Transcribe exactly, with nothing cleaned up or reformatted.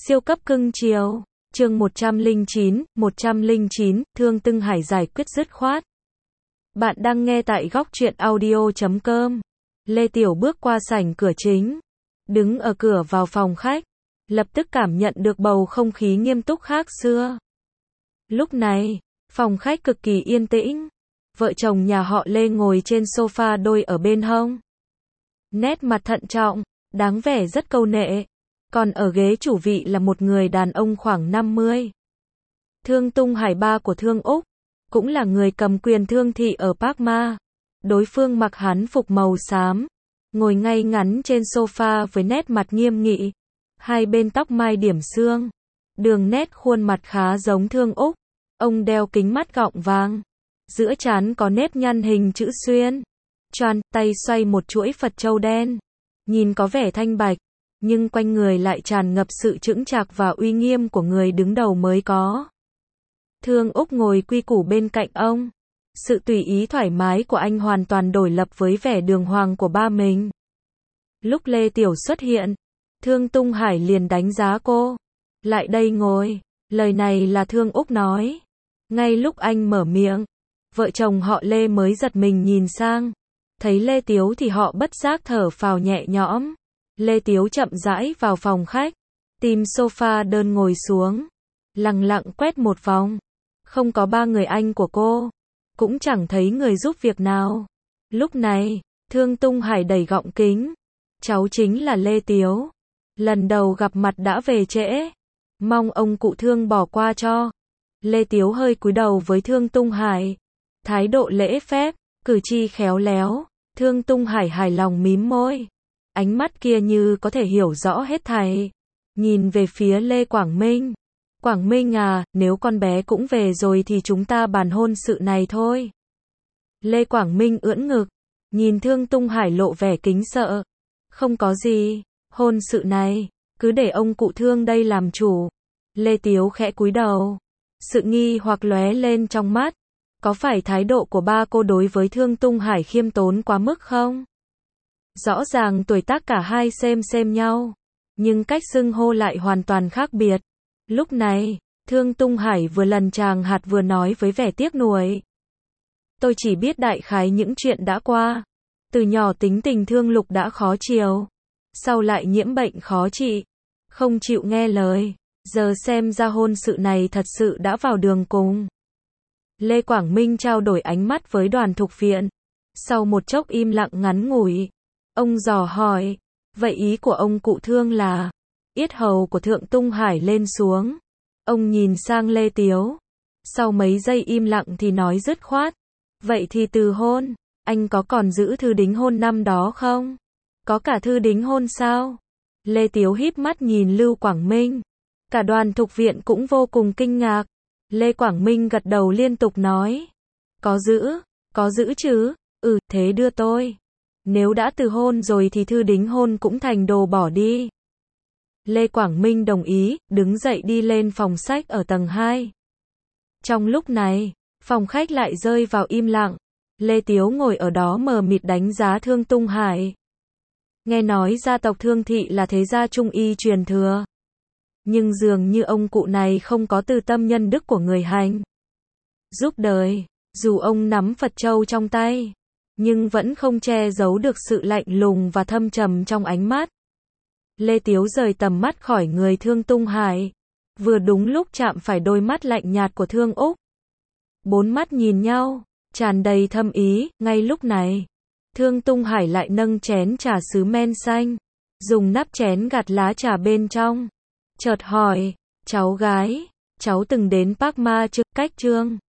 Siêu cấp cưng chiều. Chương một trăm lẻ chín, một trăm lẻ chín, Thương Tưng Hải giải quyết dứt khoát. Bạn đang nghe tại góc truyện audio chấm com. Lê Tiểu bước qua sảnh cửa chính, đứng ở cửa vào phòng khách, lập tức cảm nhận được bầu không khí nghiêm túc khác xưa. Lúc này, phòng khách cực kỳ yên tĩnh. Vợ chồng nhà họ Lê ngồi trên sofa đôi ở bên hông. Nét mặt thận trọng, đáng vẻ rất câu nệ. Còn ở ghế chủ vị là một người đàn ông khoảng năm mươi. Thương Tung Hải, ba của Thương Úc, cũng là người cầm quyền thương thị ở Park Ma. Đối phương mặc hán phục màu xám, ngồi ngay ngắn trên sofa với nét mặt nghiêm nghị. Hai bên tóc mai điểm xương, đường nét khuôn mặt khá giống Thương Úc. Ông đeo kính mắt gọng vàng, giữa trán có nếp nhăn hình chữ xuyên. Choàng tay xoay một chuỗi Phật châu đen, nhìn có vẻ thanh bạch, nhưng quanh người lại tràn ngập sự chững chạc và uy nghiêm của người đứng đầu mới có. Thương Úc ngồi quy củ bên cạnh ông. Sự tùy ý thoải mái của anh hoàn toàn đổi lập với vẻ đường hoàng của ba mình. Lúc Lê Tiểu xuất hiện, Thương Tung Hải liền đánh giá cô. Lại đây ngồi. Lời này là Thương Úc nói. Ngay lúc anh mở miệng, vợ chồng họ Lê mới giật mình nhìn sang. Thấy Lê Tiếu thì họ bất giác thở phào nhẹ nhõm. Lê Tiếu chậm rãi vào phòng khách, tìm sofa đơn ngồi xuống, lặng lặng quét một vòng. Không có ba người anh của cô, cũng chẳng thấy người giúp việc nào. Lúc này, Thương Tung Hải đẩy gọng kính. Cháu chính là Lê Tiếu. Lần đầu gặp mặt đã về trễ. Mong ông cụ Thương bỏ qua cho. Lê Tiếu hơi cúi đầu với Thương Tung Hải. Thái độ lễ phép, cử chỉ khéo léo. Thương Tung Hải hài lòng mím môi. Ánh mắt kia như có thể hiểu rõ hết thảy. Nhìn về phía Lê Quảng Minh. Quảng Minh à, nếu con bé cũng về rồi thì chúng ta bàn hôn sự này thôi. Lê Quảng Minh ưỡn ngực, nhìn Thương Tung Hải lộ vẻ kính sợ. Không có gì, hôn sự này, cứ để ông cụ Thương đây làm chủ. Lê Tiếu khẽ cúi đầu. Sự nghi hoặc lóe lên trong mắt. Có phải thái độ của ba cô đối với Thương Tung Hải khiêm tốn quá mức không? Rõ ràng tuổi tác cả hai xem xem nhau, nhưng cách xưng hô lại hoàn toàn khác biệt. Lúc này, Thương Tung Hải vừa lần chàng hạt vừa nói với vẻ tiếc nuối. Tôi chỉ biết đại khái những chuyện đã qua. Từ nhỏ tính tình Thương Lục đã khó chiều, sau lại nhiễm bệnh khó trị, không chịu nghe lời. Giờ xem ra hôn sự này thật sự đã vào đường cùng. Lê Quảng Minh trao đổi ánh mắt với Đoàn Thục Viện. Sau một chốc im lặng ngắn ngủi, ông dò hỏi, vậy ý của ông cụ Thương là? Yết hầu của Thượng Tung Hải lên xuống. Ông nhìn sang Lê Tiếu. Sau mấy giây im lặng thì nói dứt khoát. Vậy thì từ hôn, anh có còn giữ thư đính hôn năm đó không? Có cả thư đính hôn sao? Lê Tiếu híp mắt nhìn Lưu Quảng Minh. Cả Đoàn Thục Viện cũng vô cùng kinh ngạc. Lê Quảng Minh gật đầu liên tục nói. Có giữ, có giữ chứ, ừ, thế đưa tôi. Nếu đã từ hôn rồi thì thư đính hôn cũng thành đồ bỏ đi. Lê Quảng Minh đồng ý, đứng dậy đi lên phòng sách ở tầng hai. Trong lúc này, phòng khách lại rơi vào im lặng. Lê Tiếu ngồi ở đó mờ mịt đánh giá Thương Tung Hải. Nghe nói gia tộc Thương Thị là thế gia trung y truyền thừa. Nhưng dường như ông cụ này không có từ tâm nhân đức của người hành giúp đời. Dù ông nắm Phật châu trong tay, nhưng vẫn không che giấu được sự lạnh lùng và thâm trầm trong ánh mắt. Lê Tiếu rời tầm mắt khỏi người Thương Tung Hải, vừa đúng lúc chạm phải đôi mắt lạnh nhạt của Thương Úc. Bốn mắt nhìn nhau, tràn đầy thâm ý. Ngay lúc này, Thương Tung Hải lại nâng chén trà sứ men xanh, dùng nắp chén gạt lá trà bên trong. Chợt hỏi, cháu gái, cháu từng đến Park Ma chưa? Cách Trương